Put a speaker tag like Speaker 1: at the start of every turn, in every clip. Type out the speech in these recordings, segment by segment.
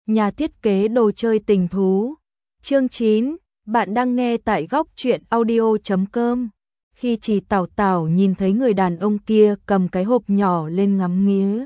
Speaker 1: nhà thiết kế đồ chơi tình thú. Chương 9, bạn đang nghe tại góc truyện audio.com. Khi Trì Tảo Tảo nhìn thấy người đàn ông kia cầm cái hộp nhỏ lên ngắm nghía,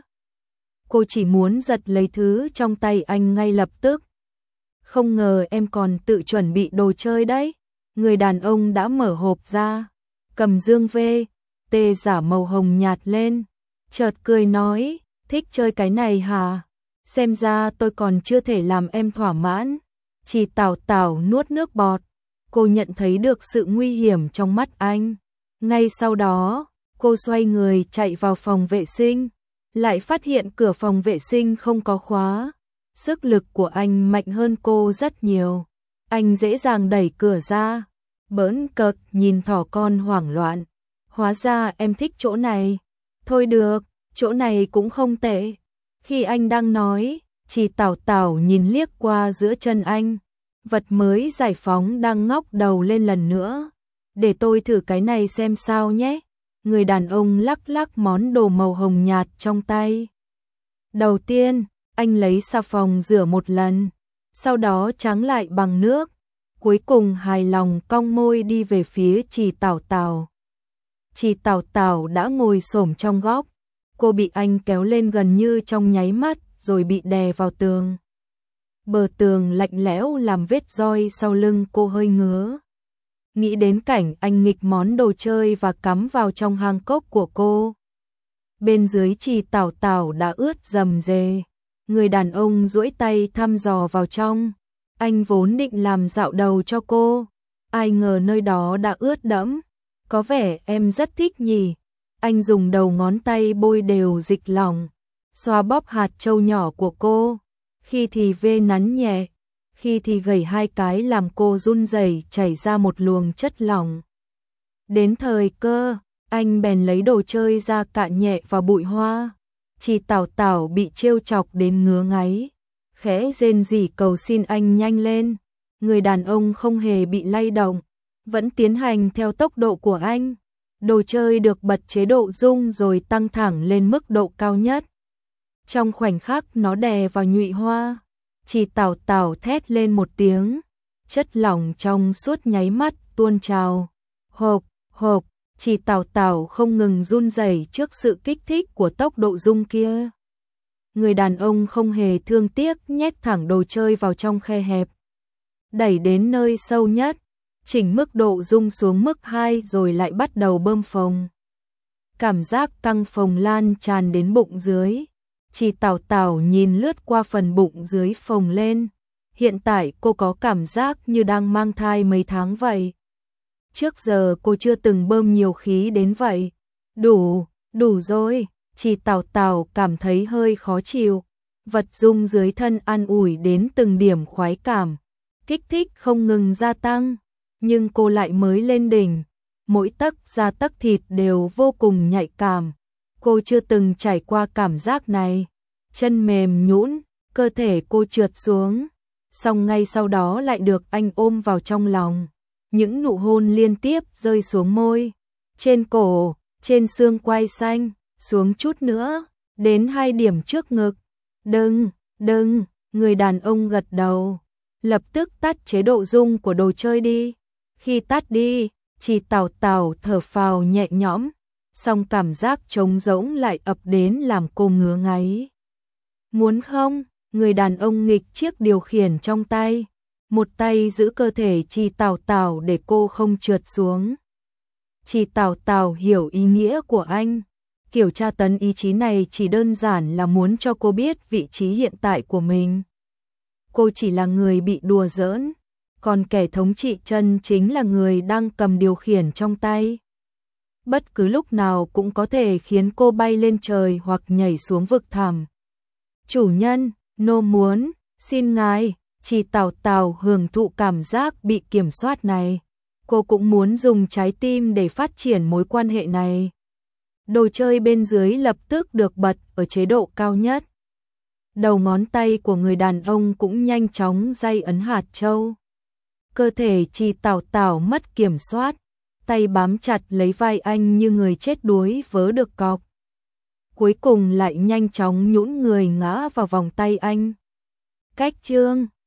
Speaker 1: cô chỉ muốn giật lấy thứ trong tay anh ngay lập tức. Không ngờ em còn tự chuẩn bị đồ chơi đấy. Người đàn ông đã mở hộp ra, cầm dương VT giả màu hồng nhạt lên, chợt cười nói, thích chơi cái này hả? Xem ra tôi còn chưa thể làm em thỏa mãn. Trì Tảo Tảo nuốt nước bọt, cô nhận thấy được sự nguy hiểm trong mắt anh. Ngay sau đó, cô xoay người chạy vào phòng vệ sinh, lại phát hiện cửa phòng vệ sinh không có khóa. Sức lực của anh mạnh hơn cô rất nhiều. Anh dễ dàng đẩy cửa ra, bỡn cợt nhìn thỏ con hoảng loạn. Hóa ra em thích chỗ này. Thôi được, chỗ này cũng không tệ. Khi anh đang nói, Trì Tảo Tảo nhìn liếc qua giữa chân anh. Vật mới giải phóng đang ngóc đầu lên lần nữa. Để tôi thử cái này xem sao nhé. Người đàn ông lắc lắc món đồ màu hồng nhạt trong tay. Đầu tiên, anh lấy xà phòng rửa một lần, sau đó tráng lại bằng nước. Cuối cùng hài lòng cong môi đi về phía Trì Tảo Tảo. Trì Tảo Tảo đã ngồi xổm trong góc. Cô bị anh kéo lên gần như trong nháy mắt rồi bị đè vào tường. Bờ tường lạnh lẽo làm vết roi sau lưng cô hơi ngứa. Nghĩ đến cảnh anh nghịch món đồ chơi và cắm vào trong hang cốc của cô. Bên dưới Trì Tảo Tảo đã ướt rầm rề. Người đàn ông duỗi tay thăm dò vào trong. Anh vốn định làm dạo đầu cho cô, ai ngờ nơi đó đã ướt đẫm. Có vẻ em rất thích nhỉ. Anh dùng đầu ngón tay bôi đều dịch lỏng, xoa bóp hạt châu nhỏ của cô. Khi thì vê nắn nhẹ, khi thì gẩy hai cái làm cô run rẩy chảy ra một luồng chất lỏng. Đến thời cơ, anh bèn lấy đồ chơi ra cạn nhẹ vào bụi hoa. Trì Tảo Tảo bị trêu chọc đến ngứa ngáy, khẽ rên rỉ cầu xin anh nhanh lên. Người đàn ông không hề bị lay động, vẫn tiến hành theo tốc độ của anh. Đồ chơi được bật chế độ rung rồi tăng thẳng lên mức độ cao nhất. Trong khoảnh khắc nó đè vào nhụy hoa, Trì Tảo Tảo thét lên một tiếng, chất lỏng trong suốt nháy mắt tuôn trào. Hộp, hộp, Trì Tảo Tảo không ngừng run rẩy trước sự kích thích của tốc độ rung kia. Người đàn ông không hề thương tiếc nhét thẳng đồ chơi vào trong khe hẹp, đẩy đến nơi sâu nhất, chỉnh mức độ rung xuống mức 2 rồi lại bắt đầu bơm phồng. Cảm giác căng phồng lan tràn đến bụng dưới. Trì Tảo Tảo nhìn lướt qua phần bụng dưới phồng lên. Hiện tại cô có cảm giác như đang mang thai mấy tháng vậy. Trước giờ cô chưa từng bơm nhiều khí đến vậy. Đủ rồi. Trì Tảo Tảo cảm thấy hơi khó chịu. Vật rung dưới thân an ủi đến từng điểm khoái cảm, kích thích không ngừng gia tăng. Nhưng cô lại mới lên đỉnh, mỗi tấc da tấc thịt đều vô cùng nhạy cảm. Cô chưa từng trải qua cảm giác này. Chân mềm nhũn, cơ thể cô trượt xuống, xong ngay sau đó lại được anh ôm vào trong lòng. Những nụ hôn liên tiếp rơi xuống môi, trên cổ, trên xương quai xanh, xuống chút nữa, đến 2 điểm trước ngực. Đừng, người đàn ông gật đầu, lập tức tắt chế độ rung của đồ chơi đi. Khi tắt đi, Trì Tảo Tảo thở phào nhẹ nhõm, song cảm giác trống rỗng lại ập đến làm cô ngứa ngáy. Muốn không? Người đàn ông nghịch chiếc điều khiển trong tay, một tay giữ cơ thể Trì Tảo Tảo để cô không trượt xuống. Trì Tảo Tảo hiểu ý nghĩa của anh. Kiểu tra tấn ý chí này chỉ đơn giản là muốn cho cô biết vị trí hiện tại của mình. Cô chỉ là người bị đùa giỡn, còn kẻ thống trị chân chính là người đang cầm điều khiển trong tay. Bất cứ lúc nào cũng có thể khiến cô bay lên trời hoặc nhảy xuống vực thẳm. Chủ nhân, nô muốn, xin ngài. Trì Tảo Tảo hưởng thụ cảm giác bị kiểm soát này. Cô cũng muốn dùng trái tim để phát triển mối quan hệ này. Đồ chơi bên dưới lập tức được bật ở chế độ cao nhất. Đầu ngón tay của người đàn ông cũng nhanh chóng day ấn hạt châu. Cơ thể Trì Tảo Tảo mất kiểm soát, tay bám chặt lấy vai anh như người chết đuối vớ được cọc. Cuối cùng lại nhanh chóng nhũn người ngã vào vòng tay anh. Cách chương